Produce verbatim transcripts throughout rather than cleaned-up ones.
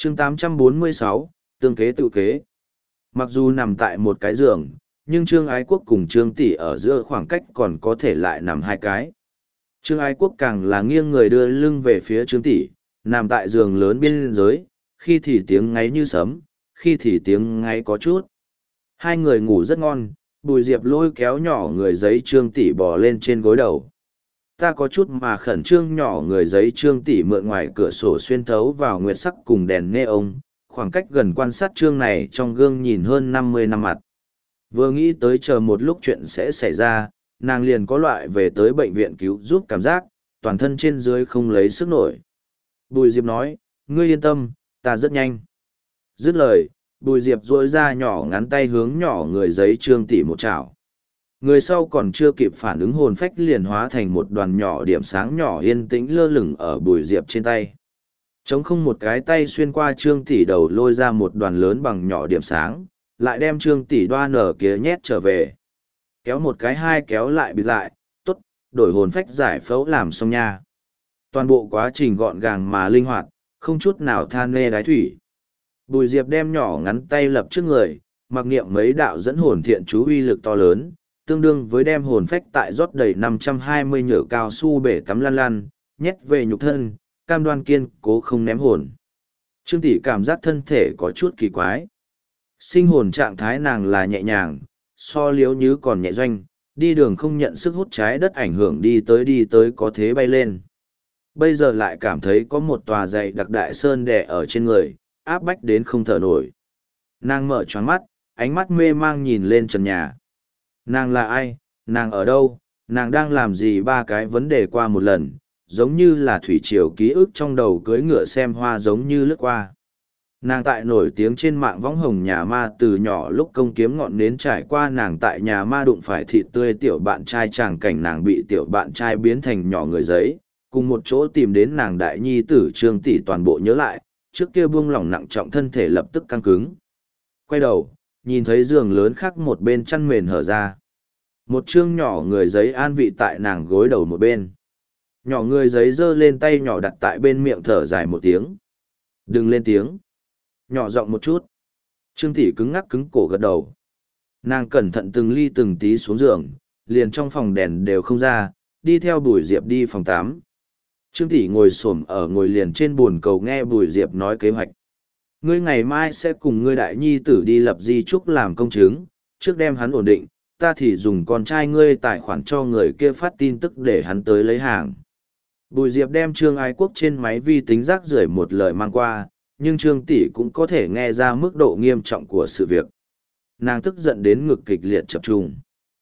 chương tám trăm bốn mươi sáu, tương kế tự kế. Mặc dù nằm tại một cái giường, nhưng Trương Ái Quốc cùng Trương Tỷ ở giữa khoảng cách còn có thể lại nằm hai cái. Trương Ái Quốc càng là nghiêng người đưa lưng về phía Trương Tỷ, nằm tại giường lớn biên giới, khi thì tiếng ngáy như sấm, khi thì tiếng ngáy có chút. Hai người ngủ rất ngon, Bùi Diệp lôi kéo nhỏ người giấy Trương Tỷ bò lên trên gối đầu. Ta có chút mà khẩn trương nhỏ người giấy Trương Tỷ mượn ngoài cửa sổ xuyên thấu vào nguyệt sắc cùng đèn neon, khoảng cách gần quan sát Trương này trong gương nhìn hơn năm mươi năm mặt. Vừa nghĩ tới chờ một lúc chuyện sẽ xảy ra, nàng liền có loại về tới bệnh viện cứu giúp cảm giác, toàn thân trên dưới không lấy sức nổi. Bùi Diệp nói, ngươi yên tâm, ta rất nhanh. Dứt lời, Bùi Diệp duỗi ra nhỏ ngắn tay hướng nhỏ người giấy Trương Tỷ một chảo. Người sau còn chưa kịp phản ứng hồn phách liền hóa thành một đoàn nhỏ điểm sáng nhỏ yên tĩnh lơ lửng ở Bùi Diệp trên tay. Trống không một cái tay xuyên qua Trương Tỷ đầu lôi ra một đoàn lớn bằng nhỏ điểm sáng, lại đem Trương Tỷ đoan ở kia nhét trở về. Kéo một cái hai kéo lại bịt lại, tốt, đổi hồn phách giải phẫu làm xong nha. Toàn bộ quá trình gọn gàng mà linh hoạt, không chút nào than nê đái thủy. Bùi Diệp đem nhỏ ngắn tay lập trước người, mặc niệm mấy đạo dẫn hồn thiện chú uy lực to lớn, tương đương với đem hồn phách tại rót đầy năm trăm hai mươi nhựa cao su bể tắm lăn lăn, nhét về nhục thân, cam đoan kiên cố không ném hồn. Trương Tỷ cảm giác thân thể có chút kỳ quái. Sinh hồn trạng thái nàng là nhẹ nhàng, so liếu như còn nhẹ doanh, đi đường không nhận sức hút trái đất ảnh hưởng đi tới đi tới có thế bay lên. Bây giờ lại cảm thấy có một tòa dày đặc đại sơn đè ở trên người, áp bách đến không thở nổi. Nàng mở choáng mắt, ánh mắt mê mang nhìn lên trần nhà. Nàng là ai, nàng ở đâu, nàng đang làm gì, ba cái vấn đề qua một lần, giống như là thủy triều ký ức trong đầu cưỡi ngựa xem hoa giống như lướt qua. Nàng tại nổi tiếng trên mạng võng hồng nhà ma từ nhỏ lúc công kiếm ngọn nến trải qua nàng tại nhà ma đụng phải thịt tươi tiểu bạn trai tràng cảnh nàng bị tiểu bạn trai biến thành nhỏ người giấy, cùng một chỗ tìm đến nàng đại nhi tử Trương Tỷ toàn bộ nhớ lại, trước kia buông lỏng nặng trọng thân thể lập tức căng cứng. Quay đầu, nhìn thấy giường lớn khác một bên chăn mền hở ra. Một chương nhỏ người giấy an vị tại nàng gối đầu một bên. Nhỏ người giấy giơ lên tay nhỏ đặt tại bên miệng thở dài một tiếng. Đừng lên tiếng. Nhỏ giọng một chút. Trương Tỷ cứng ngắc cứng cổ gật đầu. Nàng cẩn thận từng ly từng tí xuống giường, liền trong phòng đèn đều không ra, đi theo Bùi Diệp đi phòng tám. Trương Tỷ ngồi xổm ở ngồi liền trên buồn cầu nghe Bùi Diệp nói kế hoạch. Ngươi ngày mai sẽ cùng ngươi đại nhi tử đi lập di trúc làm công chứng, trước đem hắn ổn định, ta thì dùng con trai ngươi tài khoản cho người kia phát tin tức để hắn tới lấy hàng. Bùi Diệp đem Trương Ái Quốc trên máy vi tính rác rưởi một lời mang qua, nhưng Trương Tỷ cũng có thể nghe ra mức độ nghiêm trọng của sự việc. Nàng tức giận đến ngực kịch liệt chập trùng.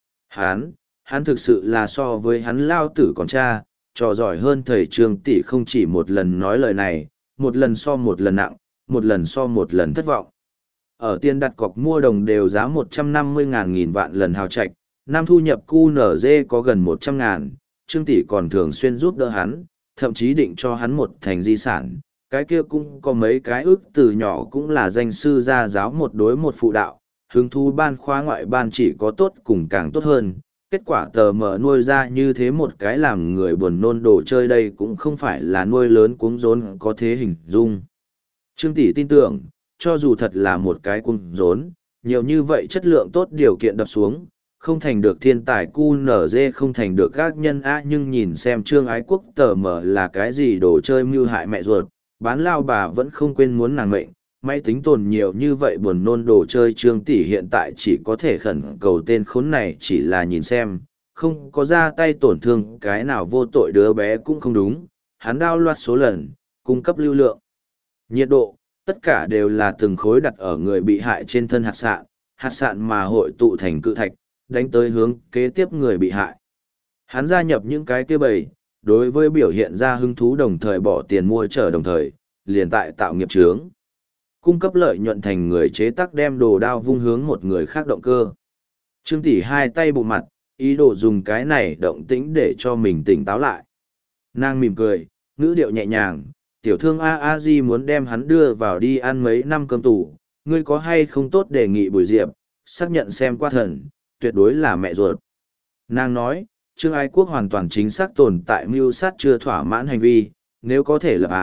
Hắn, hắn thực sự là so với hắn lao tử còn cha, trò giỏi hơn thầy Trương Tỷ không chỉ một lần nói lời này, một lần so một lần nặng, một lần so một lần thất vọng. Ở tiền đặt cọc mua đồng đều giá một trăm năm mươi ngàn nghìn vạn lần hào trạch, năm thu nhập cu en giê có gần một trăm ngàn, Trương Tỷ còn thường xuyên giúp đỡ hắn, thậm chí định cho hắn một thành di sản. Cái kia cũng có mấy cái ước từ nhỏ cũng là danh sư gia giáo một đối một phụ đạo, hứng thú ban khóa ngoại ban chỉ có tốt cùng càng tốt hơn. Kết quả tờ mở nuôi ra như thế một cái làm người buồn nôn đồ chơi đây cũng không phải là nuôi lớn cuống rốn có thế hình dung. Trương Tỷ tin tưởng, cho dù thật là một cái cuống rốn, nhiều như vậy chất lượng tốt điều kiện đập xuống, không thành được thiên tài cu en giê không thành được các nhân a nhưng nhìn xem Trương Ái Quốc tờ mở là cái gì đồ chơi mưu hại mẹ ruột, bán lao bà vẫn không quên muốn nàng mệnh, máy tính tồn nhiều như vậy buồn nôn đồ chơi. Trương Tỷ hiện tại chỉ có thể khẩn cầu tên khốn này chỉ là nhìn xem, không có ra tay tổn thương cái nào vô tội đứa bé cũng không đúng, hắn đao loạt số lần, cung cấp lưu lượng, nhiệt độ, tất cả đều là từng khối đặt ở người bị hại trên thân hạt sạn, hạt sạn mà hội tụ thành cự thạch, đánh tới hướng kế tiếp người bị hại. Hắn gia nhập những cái kia bầy, đối với biểu hiện ra hứng thú đồng thời bỏ tiền mua trở đồng thời, liền tại tạo nghiệp chướng. Cung cấp lợi nhuận thành người chế tác đem đồ đao vung hướng một người khác động cơ. Trương Tỷ hai tay bụng mặt, ý đồ dùng cái này động tĩnh để cho mình tỉnh táo lại. Nàng mỉm cười, ngữ điệu nhẹ nhàng, tiểu thương A A Di muốn đem hắn đưa vào đi ăn mấy năm cơm tù, ngươi có hay không tốt đề nghị Bùi Diệp, xác nhận xem qua thần, tuyệt đối là mẹ ruột. Nàng nói, Trương Ái Quốc hoàn toàn chính xác tồn tại mưu sát chưa thỏa mãn hành vi, nếu có thể lập án,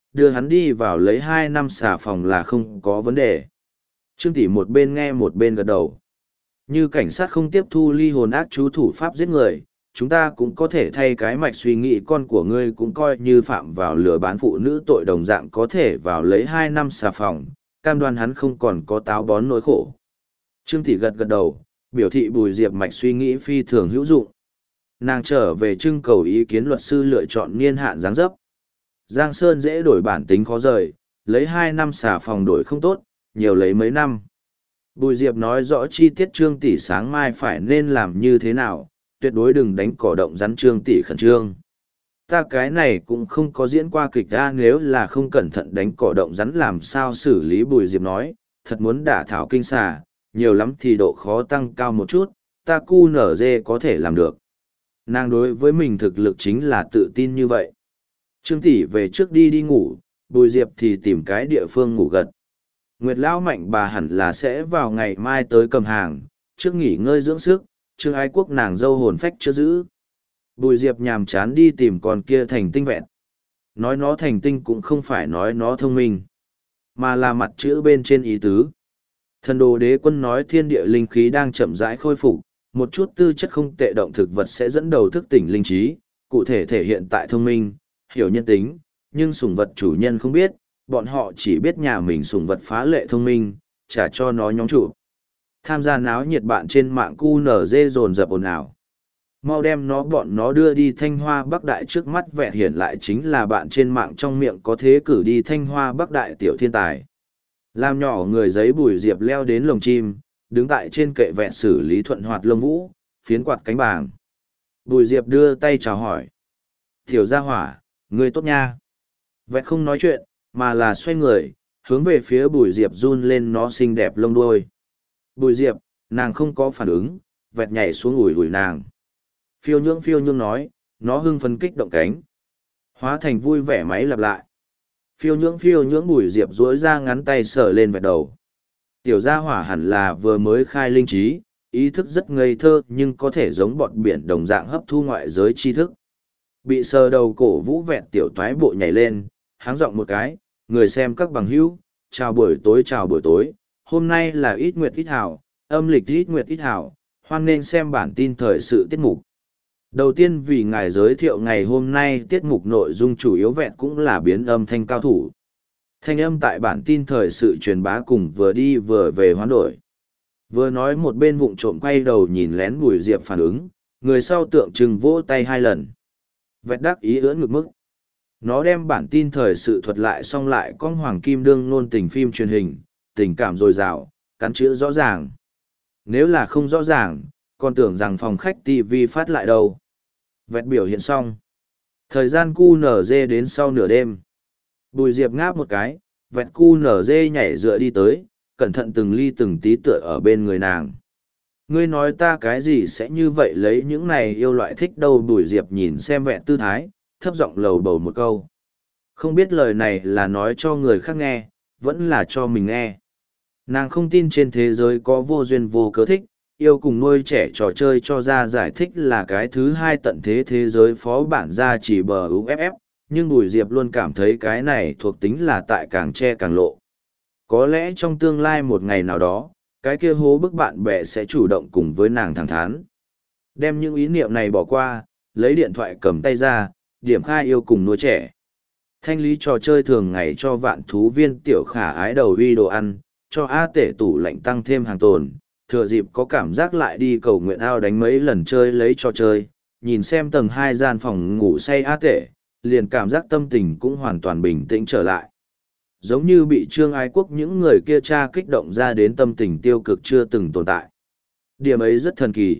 đưa hắn đi vào lấy hai năm xà phòng là không có vấn đề. Trương tỷ một bên nghe một bên gật đầu. Như cảnh sát không tiếp thu ly hồn ác chú thủ pháp giết người, chúng ta cũng có thể thay cái mạch suy nghĩ con của ngươi cũng coi như phạm vào lừa bán phụ nữ tội đồng dạng có thể vào lấy hai năm xà phòng, cam đoan hắn không còn có táo bón nỗi khổ. Trương tỷ gật gật đầu, biểu thị Bùi Diệp mạch suy nghĩ phi thường hữu dụng. Nàng trở về trưng cầu ý kiến luật sư lựa chọn niên hạn giáng dấp. Giang Sơn dễ đổi bản tính khó rời, lấy hai năm xà phòng đổi không tốt, nhiều lấy mấy năm. Bùi Diệp nói rõ chi tiết Trương tỷ sáng mai phải nên làm như thế nào, tuyệt đối đừng đánh cỏ động rắn. Trương tỷ khẩn trương. Ta cái này cũng không có diễn qua kịch ra, nếu là không cẩn thận đánh cỏ động rắn làm sao xử lý. Bùi Diệp nói, thật muốn đả thảo kinh xà, nhiều lắm thì độ khó tăng cao một chút, ta cu nở dê có thể làm được. Nàng đối với mình thực lực chính là tự tin như vậy. Trương tỷ về trước đi đi ngủ, Bùi Diệp thì tìm cái địa phương ngủ gật. Nguyệt Lão Mạnh bà hẳn là sẽ vào ngày mai tới cầm hàng, trước nghỉ ngơi dưỡng sức, Trương Ái Quốc nàng dâu hồn phách chưa giữ. Bùi Diệp nhàm chán đi tìm con kia thành tinh vẹn. Nói nó thành tinh cũng không phải nói nó thông minh, mà là mặt chữ bên trên ý tứ. Thần đồ đế quân nói thiên địa linh khí đang chậm rãi khôi phục, một chút tư chất không tệ động thực vật sẽ dẫn đầu thức tỉnh linh trí, cụ thể thể hiện tại thông minh, hiểu nhân tính, nhưng sủng vật chủ nhân không biết, bọn họ chỉ biết nhà mình sủng vật phá lệ thông minh, trả cho nó nhóm chủ. Tham gia náo nhiệt bạn trên mạng cu nở dê dồn dập ồn ào. Mau đem nó bọn nó đưa đi Thanh Hoa Bắc Đại. Trước mắt vẹn hiện lại chính là bạn trên mạng trong miệng có thế cử đi Thanh Hoa Bắc Đại tiểu thiên tài. Làm nhỏ người giấy Bùi Diệp leo đến lồng chim, đứng tại trên kệ vẹn xử lý thuận hoạt lông vũ, phiến quạt cánh bàng. Bùi Diệp đưa tay chào hỏi. Tiểu gia hỏa, ngươi tốt nha. Vẹn không nói chuyện, mà là xoay người, hướng về phía Bùi Diệp run lên nó xinh đẹp lông đuôi. Bùi Diệp, nàng không có phản ứng, vẹt nhảy xuống ủi ủi nàng. Phiêu nhưỡng phiêu nhưỡng nói, nó hưng phấn kích động cánh. Hóa thành vui vẻ máy lặp lại. Phiêu nhưỡng phiêu nhưỡng Bùi Diệp duỗi ra ngắn tay sờ lên vẹt đầu. Tiểu gia hỏa hẳn là vừa mới khai linh trí, ý thức rất ngây thơ nhưng có thể giống bọt biển đồng dạng hấp thu ngoại giới tri thức. Bị sờ đầu cổ vũ vẹt tiểu toái bộ nhảy lên, háng giọng một cái, người xem các bằng hữu, chào buổi tối chào buổi tối, hôm nay là ít nguyệt ít hảo, âm lịch ít nguyệt ít hảo, hoan nên xem bản tin thời sự tiết mục. Đầu tiên vì ngài giới thiệu ngày hôm nay tiết mục nội dung chủ yếu vẹn cũng là biến âm thanh cao thủ. Thanh âm tại bản tin thời sự truyền bá cùng vừa đi vừa về hoán đổi. Vừa nói một bên vụng trộm quay đầu nhìn lén Bùi Diệp phản ứng, người sau tượng trưng vỗ tay hai lần. Vẹt đắc ý ưỡn ngực mức. Nó đem bản tin thời sự thuật lại xong lại con hoàng kim đương nôn tình phim truyền hình, tình cảm dồi dào, cắn chữ rõ ràng. Nếu là không rõ ràng, còn tưởng rằng phòng khách ti vi phát lại đâu. Vẹt biểu hiện xong. Thời gian cu nở dê đến sau nửa đêm. Bùi Diệp ngáp một cái, vẹt cu nở dê nhảy dựa đi tới, cẩn thận từng ly từng tí tựa ở bên người nàng. Ngươi nói ta cái gì sẽ như vậy lấy những này yêu loại thích đâu. Bùi Diệp nhìn xem vẹn tư thái, thấp giọng lầu bầu một câu. Không biết lời này là nói cho người khác nghe, vẫn là cho mình nghe. Nàng không tin trên thế giới có vô duyên vô cớ thích, yêu cùng nuôi trẻ trò chơi cho ra giải thích là cái thứ hai tận thế thế giới phó bản ra chỉ bờ u ép ép, nhưng Bùi Diệp luôn cảm thấy cái này thuộc tính là tại càng che càng lộ. Có lẽ trong tương lai một ngày nào đó, cái kia hố bức bạn bè sẽ chủ động cùng với nàng thẳng thắn. Đem những ý niệm này bỏ qua, lấy điện thoại cầm tay ra, điểm khai yêu cùng nuôi trẻ. Thanh lý trò chơi thường ngày cho vạn thú viên tiểu khả ái đầu uy đồ ăn, cho A tể tủ lạnh tăng thêm hàng tồn, thừa dịp có cảm giác lại đi cầu nguyện ao đánh mấy lần chơi lấy trò chơi, nhìn xem tầng hai gian phòng ngủ say A tể, liền cảm giác tâm tình cũng hoàn toàn bình tĩnh trở lại. Giống như bị Trương Ái Quốc những người kia tra kích động ra đến tâm tình tiêu cực chưa từng tồn tại. Điểm ấy rất thần kỳ.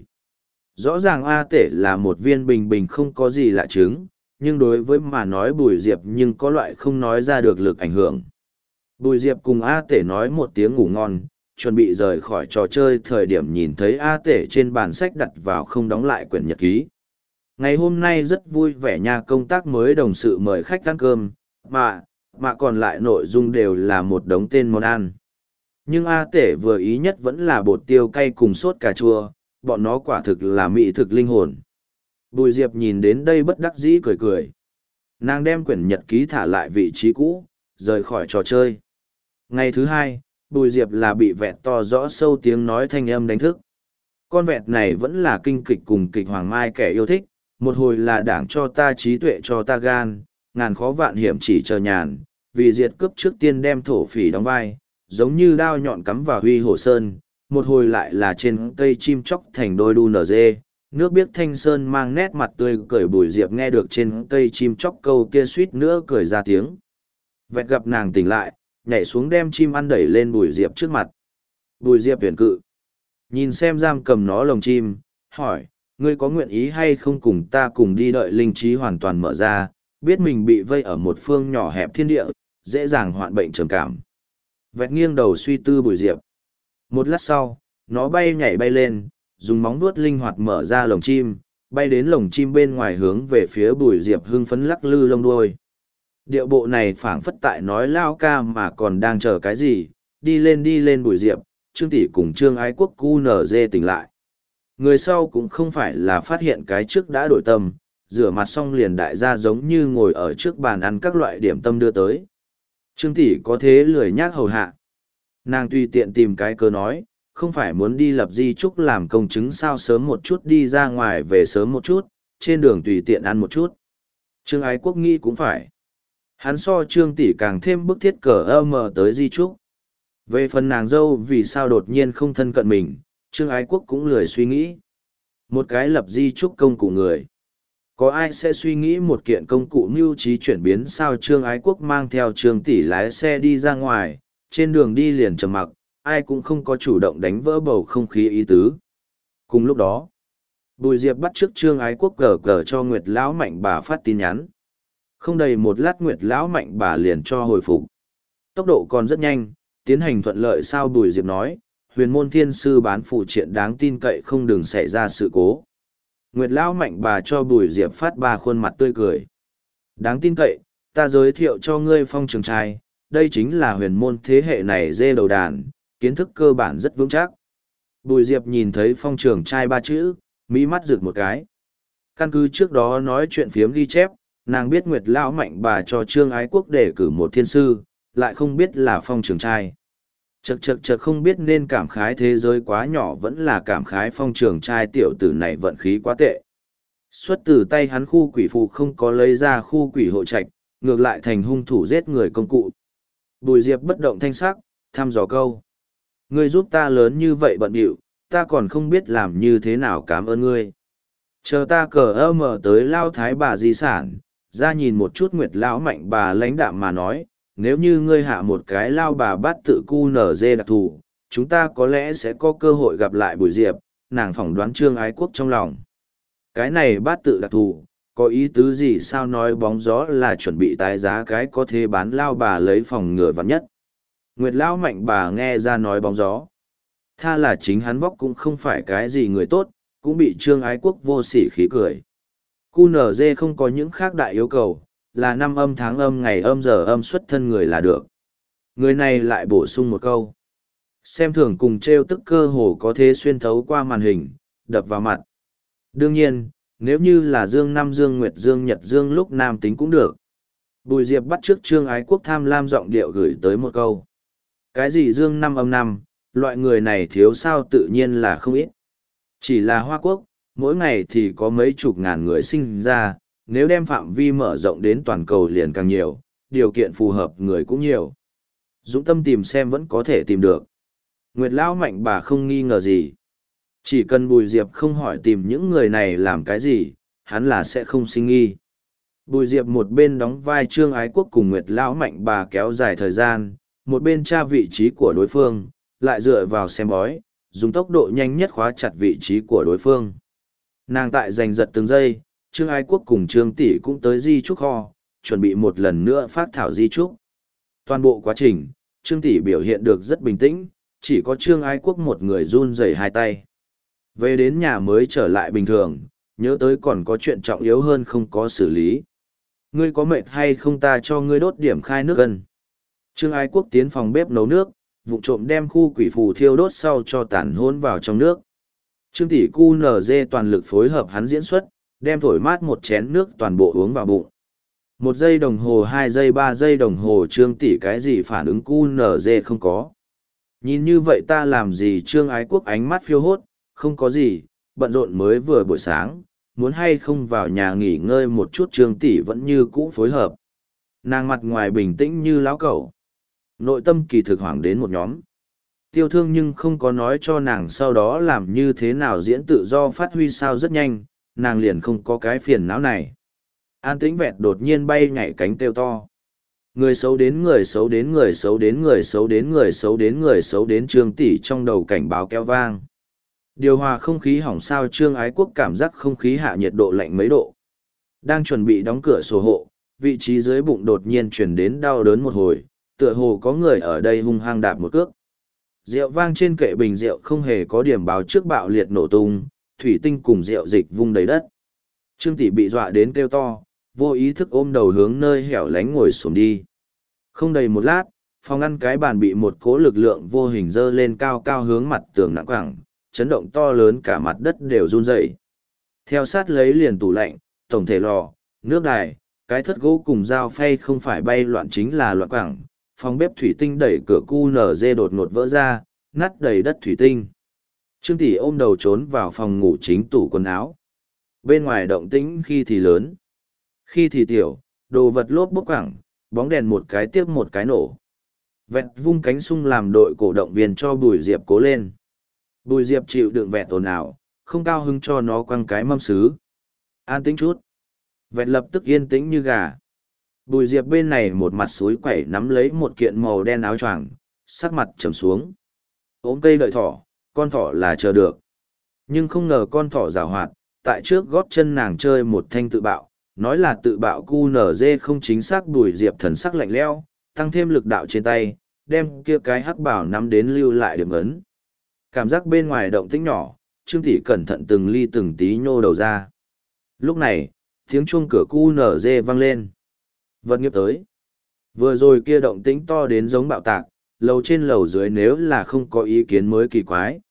Rõ ràng A tể là một viên bình bình không có gì lạ chứng, nhưng đối với mà nói Bùi Diệp nhưng có loại không nói ra được lực ảnh hưởng. Bùi Diệp cùng A tể nói một tiếng ngủ ngon, chuẩn bị rời khỏi trò chơi thời điểm nhìn thấy A tể trên bàn sách đặt vào không đóng lại quyển nhật ký. Ngày hôm nay rất vui vẻ nha, công tác mới đồng sự mời khách ăn cơm, mà, mà còn lại nội dung đều là một đống tên món ăn. Nhưng A tể vừa ý nhất vẫn là bột tiêu cay cùng sốt cà chua, bọn nó quả thực là mỹ thực linh hồn. Bùi Diệp nhìn đến đây bất đắc dĩ cười cười. Nàng đem quyển nhật ký thả lại vị trí cũ, rời khỏi trò chơi. Ngày thứ hai, Bùi Diệp là bị vẹt to rõ sâu tiếng nói thanh âm đánh thức. Con vẹt này vẫn là kinh kịch cùng kịch Hoàng Mai kẻ yêu thích, một hồi là đảng cho ta trí tuệ cho ta gan, ngàn khó vạn hiểm chỉ chờ nhàn, vì diệt cướp trước tiên đem thổ phỉ đóng vai, giống như đao nhọn cắm vào huy hồ sơn, một hồi lại là trên cây chim chóc thành đôi đu nở dê, nước biếc thanh sơn mang nét mặt tươi cười. Bùi Diệp nghe được trên cây chim chóc câu kia suýt nữa cười ra tiếng. Vẹt gặp nàng tỉnh lại, nhảy xuống đem chim ăn đẩy lên Bùi Diệp trước mặt. Bùi Diệp tuyển cự. Nhìn xem giam cầm nó lồng chim, hỏi, ngươi có nguyện ý hay không cùng ta cùng đi đợi linh trí hoàn toàn mở ra, biết mình bị vây ở một phương nhỏ hẹp thiên địa, dễ dàng hoạn bệnh trầm cảm. Vẹt nghiêng đầu suy tư Bùi Diệp. Một lát sau, nó bay nhảy bay lên, dùng móng vuốt linh hoạt mở ra lồng chim, bay đến lồng chim bên ngoài hướng về phía Bùi Diệp hưng phấn lắc lư lông đuôi. Điệu bộ này phảng phất tại nói lao ca mà còn đang chờ cái gì, đi lên đi lên Bùi Diệp, Trương Tỷ cùng Trương Ái Quốc cu nở dê tỉnh lại. Người sau cũng không phải là phát hiện cái trước đã đổi tâm, rửa mặt xong liền đại gia giống như ngồi ở trước bàn ăn các loại điểm tâm đưa tới. Trương Tỷ có thế lười nhác hầu hạ. Nàng tùy tiện tìm cái cơ nói, không phải muốn đi lập di chúc làm công chứng sao, sớm một chút đi ra ngoài về sớm một chút, trên đường tùy tiện ăn một chút. Trương Ái Quốc nghĩ cũng phải. Hắn so Trương Tỷ càng thêm bức thiết cờ ơ mờ tới di chúc. Về phần nàng dâu vì sao đột nhiên không thân cận mình, Trương Ái Quốc cũng lười suy nghĩ. Một cái lập di chúc công cụ người. Có ai sẽ suy nghĩ một kiện công cụ mưu trí chuyển biến sao? Trương Ái Quốc mang theo Trương Tỷ lái xe đi ra ngoài, trên đường đi liền trầm mặc, ai cũng không có chủ động đánh vỡ bầu không khí ý tứ. Cùng lúc đó, Bùi Diệp bắt chước Trương Ái Quốc cờ cờ cho Nguyệt Lão Mạnh Bà phát tin nhắn. Không đầy một lát Nguyệt Lão Mạnh Bà liền cho hồi phục. Tốc độ còn rất nhanh, tiến hành thuận lợi sao? Bùi Diệp nói, huyền môn thiên sư bán phụ triện đáng tin cậy, không đừng xảy ra sự cố. Nguyệt Lão Mạnh Bà cho Bùi Diệp phát ba khuôn mặt tươi cười. Đáng tin cậy, ta giới thiệu cho ngươi Phong Trường Trai, đây chính là huyền môn thế hệ này dê đầu đàn, kiến thức cơ bản rất vững chắc. Bùi Diệp nhìn thấy Phong Trường Trai ba chữ, mỹ mắt rực một cái. Căn cứ trước đó nói chuyện phiếm ghi chép, nàng biết Nguyệt Lão Mạnh Bà cho Trương Ái Quốc đề cử một thiên sư, lại không biết là Phong Trường Trai. Chật chật chật, không biết nên cảm khái thế giới quá nhỏ vẫn là cảm khái Phong Trường Trai tiểu tử này vận khí quá tệ. Xuất từ tay hắn khu quỷ phù không có lấy ra khu quỷ hộ trạch, ngược lại thành hung thủ giết người công cụ. Bùi Diệp bất động thanh sắc, thăm dò câu. Ngươi giúp ta lớn như vậy bận điệu, ta còn không biết làm như thế nào cảm ơn ngươi. Chờ ta cờ ơ mở tới Lao Thái Bà di sản, ra nhìn một chút. Nguyệt Lão Mạnh Bà lãnh đạm mà nói, nếu như ngươi hạ một cái Lao Bà Bát tự cu nở dê đặc thù, chúng ta có lẽ sẽ có cơ hội gặp lại Bùi Diệp. Nàng phỏng đoán Trương Ái Quốc trong lòng. Cái này bát tự đặc thù, có ý tứ gì sao? Nói bóng gió là chuẩn bị tái giá cái có thể bán Lao Bà lấy phòng ngừa vắn nhất. Nguyệt Lão Mạnh Bà nghe ra nói bóng gió. Tha là chính hắn vóc cũng không phải cái gì người tốt, cũng bị Trương Ái Quốc vô sỉ khí cười. cu nở dê không có những khác đại yêu cầu, là năm âm tháng âm ngày âm giờ âm xuất thân người là được. Người này lại bổ sung một câu. Xem thường cùng trêu tức cơ hồ có thể xuyên thấu qua màn hình, đập vào mặt. Đương nhiên, nếu như là Dương Năm Dương Nguyệt Dương Nhật Dương lúc nam tính cũng được. Bùi Diệp bắt trước Trương Ái Quốc tham lam giọng điệu gửi tới một câu. Cái gì Dương Năm âm năm, loại người này thiếu sao? Tự nhiên là không ít. Chỉ là Hoa Quốc, mỗi ngày thì có mấy chục ngàn người sinh ra, nếu đem phạm vi mở rộng đến toàn cầu liền càng nhiều, điều kiện phù hợp người cũng nhiều. Dũng tâm tìm xem vẫn có thể tìm được. Nguyệt Lão Mạnh Bà không nghi ngờ gì. Chỉ cần Bùi Diệp không hỏi tìm những người này làm cái gì, hắn là sẽ không sinh nghi. Bùi Diệp một bên đóng vai Trương Ái Quốc cùng Nguyệt Lão Mạnh Bà kéo dài thời gian, một bên tra vị trí của đối phương, lại dựa vào xem bói, dùng tốc độ nhanh nhất khóa chặt vị trí của đối phương. Nàng tại giành giật từng giây, Trương Ái Quốc cùng Trương Tỷ cũng tới di trúc kho, chuẩn bị một lần nữa phát thảo di trúc. Toàn bộ quá trình, Trương Tỷ biểu hiện được rất bình tĩnh, chỉ có Trương Ái Quốc một người run rẩy hai tay. Về đến nhà mới trở lại bình thường, nhớ tới còn có chuyện trọng yếu hơn không có xử lý. Ngươi có mệt hay không ta cho ngươi đốt điểm khai nước gần. Trương Ái Quốc tiến phòng bếp nấu nước, vụng trộm đem khu quỷ phù thiêu đốt sau cho tản hôn vào trong nước. Trương Tỷ cu nở dê toàn lực phối hợp hắn diễn xuất, đem thổi mát một chén nước toàn bộ uống vào bụng. Một giây đồng hồ, hai giây, ba giây đồng hồ, Trương tỷ cái gì phản ứng cu nở dê không có. Nhìn như vậy ta làm gì? Trương Ái Quốc ánh mắt phiêu hốt, không có gì, bận rộn mới vừa buổi sáng, muốn hay không vào nhà nghỉ ngơi một chút. Trương tỷ vẫn như cũ phối hợp. Nàng mặt ngoài bình tĩnh như lão cẩu, nội tâm kỳ thực hoảng đến một nhóm. Tiêu Thương nhưng không có nói cho nàng sau đó làm như thế nào diễn tự do phát huy sao. Rất nhanh, nàng liền không có cái phiền não này. An Tĩnh Vẹt đột nhiên bay nhảy cánh kêu to. Người xấu đến, người xấu đến, người xấu đến, người xấu đến, người xấu đến, người xấu đến. Trương tỷ trong đầu cảnh báo kéo vang. Điều hòa không khí hỏng sao? Trương Ái Quốc cảm giác không khí hạ nhiệt độ lạnh mấy độ. Đang chuẩn bị đóng cửa sổ hộ, vị trí dưới bụng đột nhiên chuyển đến đau đớn một hồi, tựa hồ có người ở đây hung hăng đạp một cước. Rượu vang trên kệ bình rượu không hề có điểm báo trước bạo liệt nổ tung, thủy tinh cùng rượu dịch vung đầy đất. Trương tỷ bị dọa đến kêu to, vô ý thức ôm đầu hướng nơi hẻo lánh ngồi xổm đi. Không đầy một lát, phòng ăn cái bàn bị một cỗ lực lượng vô hình dơ lên cao cao hướng mặt tường nặng quẳng, chấn động to lớn cả mặt đất đều run rẩy. Theo sát lấy liền tủ lạnh, tổng thể lò, nước đài, cái thất gỗ cùng dao phay không phải bay loạn chính là loạn quẳng. Phòng bếp thủy tinh đẩy cửa cu nở dê đột ngột vỡ ra, nát đầy đất thủy tinh. Trương tỷ ôm đầu trốn vào phòng ngủ chính tủ quần áo. Bên ngoài động tĩnh khi thì lớn, khi thì tiểu, đồ vật lốp bốc quẳng, bóng đèn một cái tiếp một cái nổ. Vẹt vung cánh sung làm đội cổ động viên cho Bùi Diệp cố lên. Bùi Diệp chịu đựng vẹt ồn ào, không cao hứng cho nó quăng cái mâm sứ. An tĩnh chút. Vẹt lập tức yên tĩnh như gà. Bùi Diệp bên này một mặt xúi quẩy nắm lấy một kiện màu đen áo choàng, sắc mặt trầm xuống. Ôm cây đợi thỏ, con thỏ là chờ được. Nhưng không ngờ con thỏ giảo hoạt, tại trước gót chân nàng chơi một thanh tự bạo, nói là tự bạo cu nở dê không chính xác. Bùi Diệp thần sắc lạnh lẽo, tăng thêm lực đạo trên tay, đem kia cái hắc bảo nắm đến lưu lại điểm ấn. Cảm giác bên ngoài động tĩnh nhỏ, Trương tỷ cẩn thận từng ly từng tí nhô đầu ra. Lúc này, tiếng chuông cửa cu nở dê vang lên. Vật nghiệp tới. Vừa rồi kia động tĩnh to đến giống bạo tạc, lầu trên lầu dưới nếu là không có ý kiến mới kỳ quái.